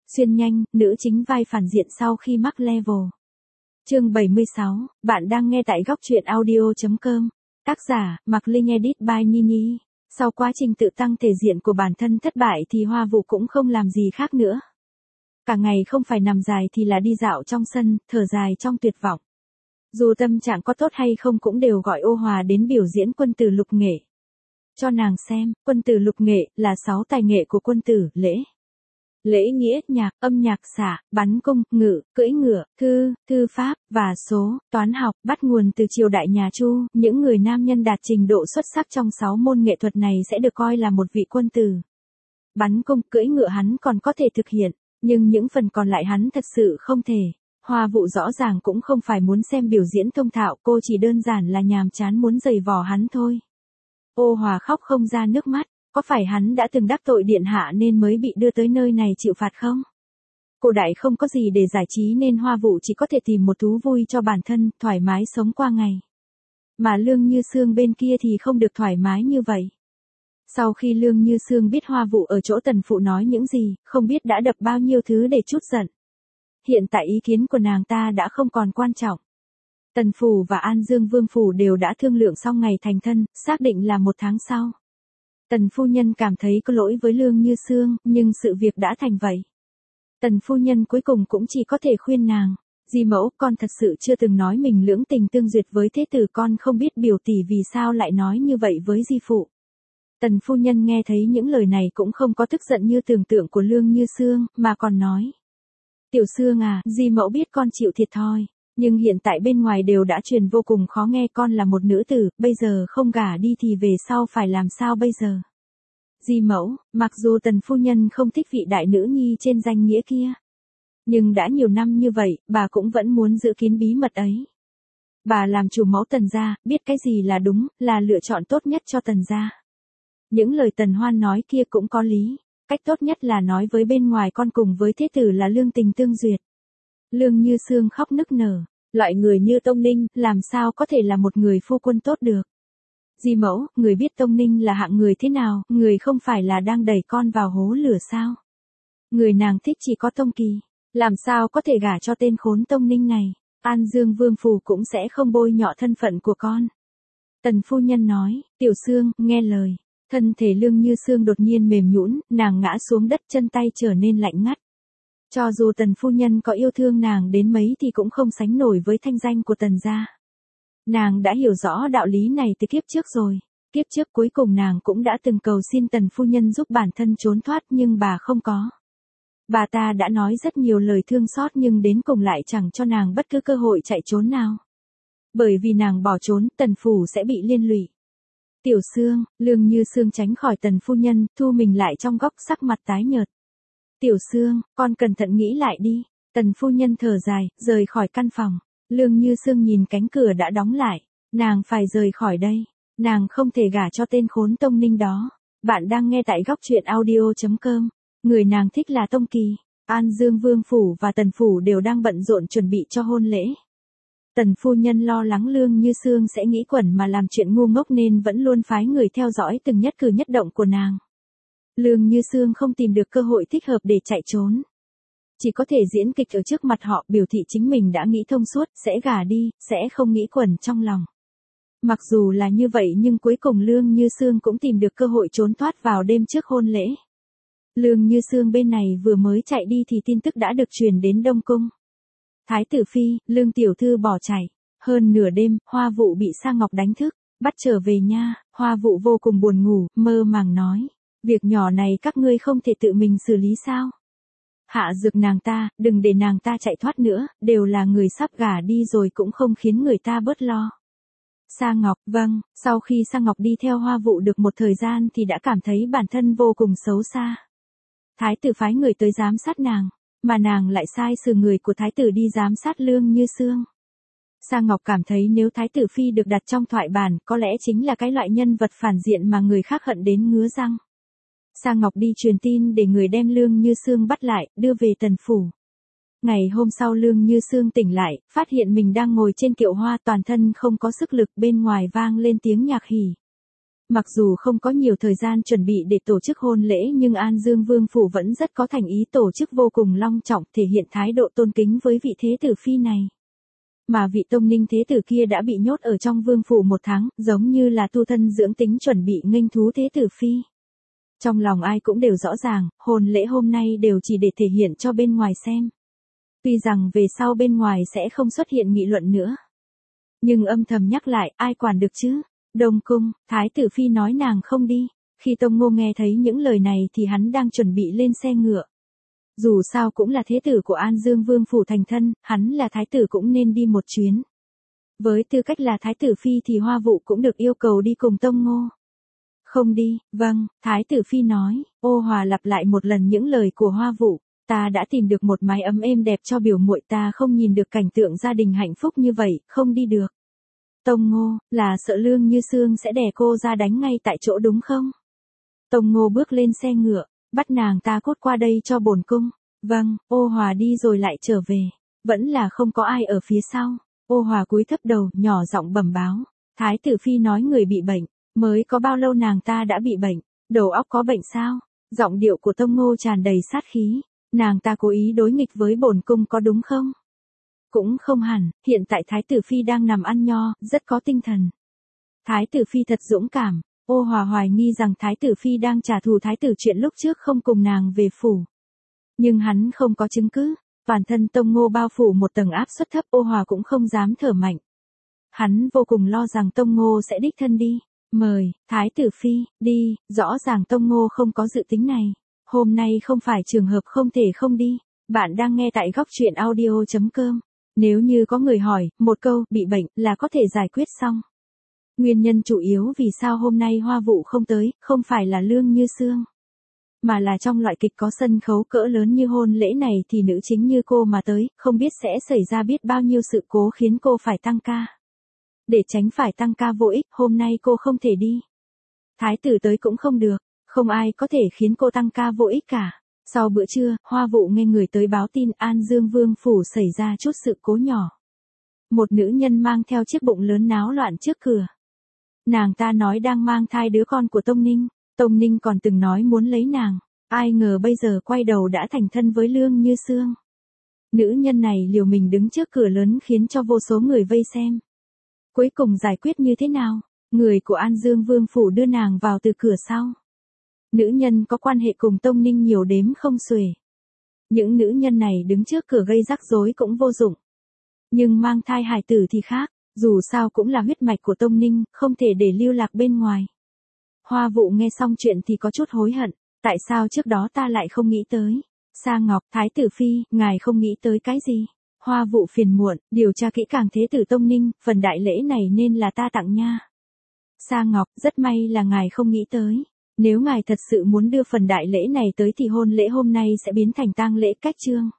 Xuyên nhanh, nữ chính vai phản diện sau khi mắc level. Chương 76, bạn đang nghe tại góc truyện audio.com. Tác giả, Mạc Linh edit by Nini. Sau quá trình tự tăng thể diện của bản thân thất bại thì Hoa Vũ cũng không làm gì khác nữa. Cả ngày không phải nằm dài thì là đi dạo trong sân, thở dài trong tuyệt vọng. Dù tâm trạng có tốt hay không cũng đều gọi Ô Hòa đến biểu diễn quân tử lục nghệ. Cho nàng xem, quân tử lục nghệ là 6 tài nghệ của quân tử, lễ nghĩa, nhạc, âm nhạc, xạ, bắn cung, ngự, cưỡi ngựa, thư pháp, và số, toán học, bắt nguồn từ triều đại nhà Chu. Những người nam nhân đạt trình độ xuất sắc trong 6 môn nghệ thuật này sẽ được coi là một vị quân tử. Bắn cung, cưỡi ngựa hắn còn có thể thực hiện, nhưng những phần còn lại hắn thật sự không thể. Hoa Vũ rõ ràng cũng không phải muốn xem biểu diễn thông thạo, cô chỉ đơn giản là nhàm chán muốn giày vò hắn thôi. Ô Hòa khóc không ra nước mắt. Có phải hắn đã từng đắc tội điện hạ nên mới bị đưa tới nơi này chịu phạt không? Cổ đại không có gì để giải trí nên Hoa Vũ chỉ có thể tìm một thú vui cho bản thân, thoải mái sống qua ngày. Mà Lương Như Sương bên kia thì không được thoải mái như vậy. Sau khi Lương Như Sương biết Hoa Vũ ở chỗ tần phụ nói những gì, không biết đã đập bao nhiêu thứ để trút giận. Hiện tại ý kiến của nàng ta đã không còn quan trọng. Tần phủ và An Dương Vương phủ đều đã thương lượng xong ngày thành thân, xác định là 1 tháng sau. Tần phu nhân cảm thấy có lỗi với Lương Như Sương, nhưng sự việc đã thành vậy. Tần phu nhân cuối cùng cũng chỉ có thể khuyên nàng, Di mẫu, con thật sự chưa từng nói mình lưỡng tình tương duyệt với thế tử, con không biết biểu tỷ vì sao lại nói như vậy với Di phụ. Tần phu nhân nghe thấy những lời này cũng không có tức giận như tưởng tượng của Lương Như Sương, mà còn nói. Tiểu Sương à, Di mẫu biết con chịu thiệt thòi, nhưng hiện tại bên ngoài đều đã truyền vô cùng khó nghe con là một nữ tử, bây giờ không gả đi thì về sau phải làm sao bây giờ? Di mẫu, mặc dù tần phu nhân không thích vị đại nữ nhi trên danh nghĩa kia, nhưng đã nhiều năm như vậy, bà cũng vẫn muốn giữ kín bí mật ấy. Bà làm chủ mẫu Tần gia, biết cái gì là đúng, là lựa chọn tốt nhất cho Tần gia. Những lời Tần Hoan nói kia cũng có lý, cách tốt nhất là nói với bên ngoài con cùng với thế tử là lương tình tương duyệt. Lương Như Sương khóc nức nở, loại người như Tông Ninh, làm sao có thể là một người phu quân tốt được. Di mẫu, người biết Tông Ninh là hạng người thế nào, người không phải là đang đẩy con vào hố lửa sao? Người nàng thích chỉ có Tông Kỳ, làm sao có thể gả cho tên khốn Tông Ninh này, An Dương Vương phủ cũng sẽ không bôi nhọ thân phận của con. Tần phu nhân nói, Tiểu Sương, nghe lời, thân thể Lương Như Sương đột nhiên mềm nhũn, nàng ngã xuống đất, chân tay trở nên lạnh ngắt. Cho dù tần phu nhân có yêu thương nàng đến mấy thì cũng không sánh nổi với thanh danh của tần gia. Nàng đã hiểu rõ đạo lý này từ kiếp trước rồi. Kiếp trước cuối cùng nàng cũng đã từng cầu xin tần phu nhân giúp bản thân trốn thoát nhưng bà không có. Bà ta đã nói rất nhiều lời thương xót nhưng đến cùng lại chẳng cho nàng bất cứ cơ hội chạy trốn nào. Bởi vì nàng bỏ trốn, tần phủ sẽ bị liên lụy. Tiểu Sương, Lương Như Sương tránh khỏi tần phu nhân, thu mình lại trong góc, sắc mặt tái nhợt. Tiểu Sương, con cẩn thận nghĩ lại đi. Tần phu nhân thở dài, rời khỏi căn phòng. Lương Như Sương nhìn cánh cửa đã đóng lại. Nàng phải rời khỏi đây. Nàng không thể gả cho tên khốn Tông Ninh đó. Bạn đang nghe tại góc truyện audio.com. Người nàng thích là Tông Kỳ. An Dương Vương phủ và Tần phủ đều đang bận rộn chuẩn bị cho hôn lễ. Tần phu nhân lo lắng Lương Như Sương sẽ nghĩ quẩn mà làm chuyện ngu ngốc nên vẫn luôn phái người theo dõi từng nhất cử nhất động của nàng. Lương Như Sương không tìm được cơ hội thích hợp để chạy trốn. Chỉ có thể diễn kịch ở trước mặt họ, biểu thị chính mình đã nghĩ thông suốt, sẽ gả đi, sẽ không nghĩ quẩn trong lòng. Mặc dù là như vậy nhưng cuối cùng Lương Như Sương cũng tìm được cơ hội trốn thoát vào đêm trước hôn lễ. Lương Như Sương bên này vừa mới chạy đi thì tin tức đã được truyền đến Đông Cung. Thái tử phi, Lương tiểu thư bỏ chạy. Hơn nửa đêm, Hoa Vũ bị Sa Ngọc đánh thức, bắt trở về nha. Hoa Vũ vô cùng buồn ngủ, mơ màng nói. Việc nhỏ này các ngươi không thể tự mình xử lý sao? Hạ dược nàng ta, đừng để nàng ta chạy thoát nữa, đều là người sắp gả đi rồi cũng không khiến người ta bớt lo. Sa Ngọc, vâng, sau khi Sa Ngọc đi theo Hoa Vũ được một thời gian thì đã cảm thấy bản thân vô cùng xấu xa. Thái tử phái người tới giám sát nàng, mà nàng lại sai sử người của thái tử đi giám sát Lương Như Sương. Sa Ngọc cảm thấy nếu thái tử phi được đặt trong thoại bản, có lẽ chính là cái loại nhân vật phản diện mà người khác hận đến ngứa răng. Sa Ngọc đi truyền tin để người đem Lương Như Sương bắt lại, đưa về Tần phủ. Ngày hôm sau Lương Như Sương tỉnh lại, phát hiện mình đang ngồi trên kiệu hoa, toàn thân không có sức lực, bên ngoài vang lên tiếng nhạc hỉ. Mặc dù không có nhiều thời gian chuẩn bị để tổ chức hôn lễ nhưng An Dương Vương Phủ vẫn rất có thành ý tổ chức vô cùng long trọng thể hiện thái độ tôn kính với vị thế tử phi này. Mà vị Tông Ninh thế tử kia đã bị nhốt ở trong Vương Phủ 1 tháng, giống như là tu thân dưỡng tính chuẩn bị nghênh thú thế tử phi. Trong lòng ai cũng đều rõ ràng, hôn lễ hôm nay đều chỉ để thể hiện cho bên ngoài xem. Tuy rằng về sau bên ngoài sẽ không xuất hiện nghị luận nữa. Nhưng âm thầm nhắc lại, ai quản được chứ? Đông cung, Thái tử phi nói nàng không đi. Khi Tông Ngô nghe thấy những lời này thì hắn đang chuẩn bị lên xe ngựa. Dù sao cũng là thế tử của An Dương Vương Phủ thành thân, hắn là thái tử cũng nên đi một chuyến. Với tư cách là thái tử phi thì Hoa Vụ cũng được yêu cầu đi cùng Tông Ngô. Không đi, vâng, Thái tử phi nói. Ô Hòa lặp lại một lần những lời của Hoa Vụ. Ta đã tìm được một mái ấm êm đẹp cho biểu muội, ta không nhìn được cảnh tượng gia đình hạnh phúc như vậy, không đi được. Tông Ngô, là sợ Lương Như Sương sẽ đè cô ra đánh ngay tại chỗ đúng không? Tông Ngô bước lên xe ngựa, bắt nàng ta cốt qua đây cho bổn cung. Vâng, Ô Hòa đi rồi lại trở về. Vẫn là không có ai ở phía sau. Ô Hòa cúi thấp đầu, nhỏ giọng bẩm báo. Thái tử phi nói người bị bệnh. Mới có bao lâu nàng ta đã bị bệnh? Đầu óc có bệnh sao? Giọng điệu của Tông Ngô tràn đầy sát khí. Nàng ta cố ý đối nghịch với bổn cung có đúng không? Cũng không hẳn, hiện tại Thái tử phi đang nằm ăn nho, rất có tinh thần. Thái tử phi thật dũng cảm. Ô Hòa hoài nghi rằng Thái tử phi đang trả thù Thái tử chuyện lúc trước không cùng nàng về phủ. Nhưng hắn không có chứng cứ. Toàn thân Tông Ngô bao phủ một tầng áp suất thấp, Ô Hòa cũng không dám thở mạnh. Hắn vô cùng lo rằng Tông Ngô sẽ đích thân đi. Mời, Thái tử phi, đi, rõ ràng Tông Ngô không có dự tính này. Hôm nay không phải trường hợp không thể không đi. Bạn đang nghe tại góc truyện audio.com. Nếu như có người hỏi, một câu, bị bệnh, là có thể giải quyết xong. Nguyên nhân chủ yếu vì sao hôm nay Hoa Vụ không tới, không phải là Lương Như Sương. Mà là trong loại kịch có sân khấu cỡ lớn như hôn lễ này thì nữ chính như cô mà tới, không biết sẽ xảy ra biết bao nhiêu sự cố khiến cô phải tăng ca. Để tránh phải tăng ca vô ích, hôm nay cô không thể đi. Thái tử tới cũng không được, không ai có thể khiến cô tăng ca vô ích cả. Sau bữa trưa, Hoa Vụ nghe người tới báo tin An Dương Vương Phủ xảy ra chút sự cố nhỏ. Một nữ nhân mang theo chiếc bụng lớn náo loạn trước cửa. Nàng ta nói đang mang thai đứa con của Tông Ninh. Tông Ninh còn từng nói muốn lấy nàng. Ai ngờ bây giờ quay đầu đã thành thân với Lương Như Sương. Nữ nhân này liều mình đứng trước cửa lớn khiến cho vô số người vây xem. Cuối cùng giải quyết như thế nào? Người của An Dương Vương Phủ đưa nàng vào từ cửa sau. Nữ nhân có quan hệ cùng Tông Ninh nhiều đếm không xuể. Những nữ nhân này đứng trước cửa gây rắc rối cũng vô dụng. Nhưng mang thai hài tử thì khác, dù sao cũng là huyết mạch của Tông Ninh, không thể để lưu lạc bên ngoài. Hoa Vụ nghe xong chuyện thì có chút hối hận, tại sao trước đó ta lại không nghĩ tới? Sa Ngọc, Thái tử phi, ngài không nghĩ tới cái gì? Hoa Vụ phiền muộn, điều tra kỹ càng thế tử Tông Ninh, phần đại lễ này nên là ta tặng nha. Sa Ngọc, rất may là ngài không nghĩ tới. Nếu ngài thật sự muốn đưa phần đại lễ này tới thì hôn lễ hôm nay sẽ biến thành tang lễ cách chương.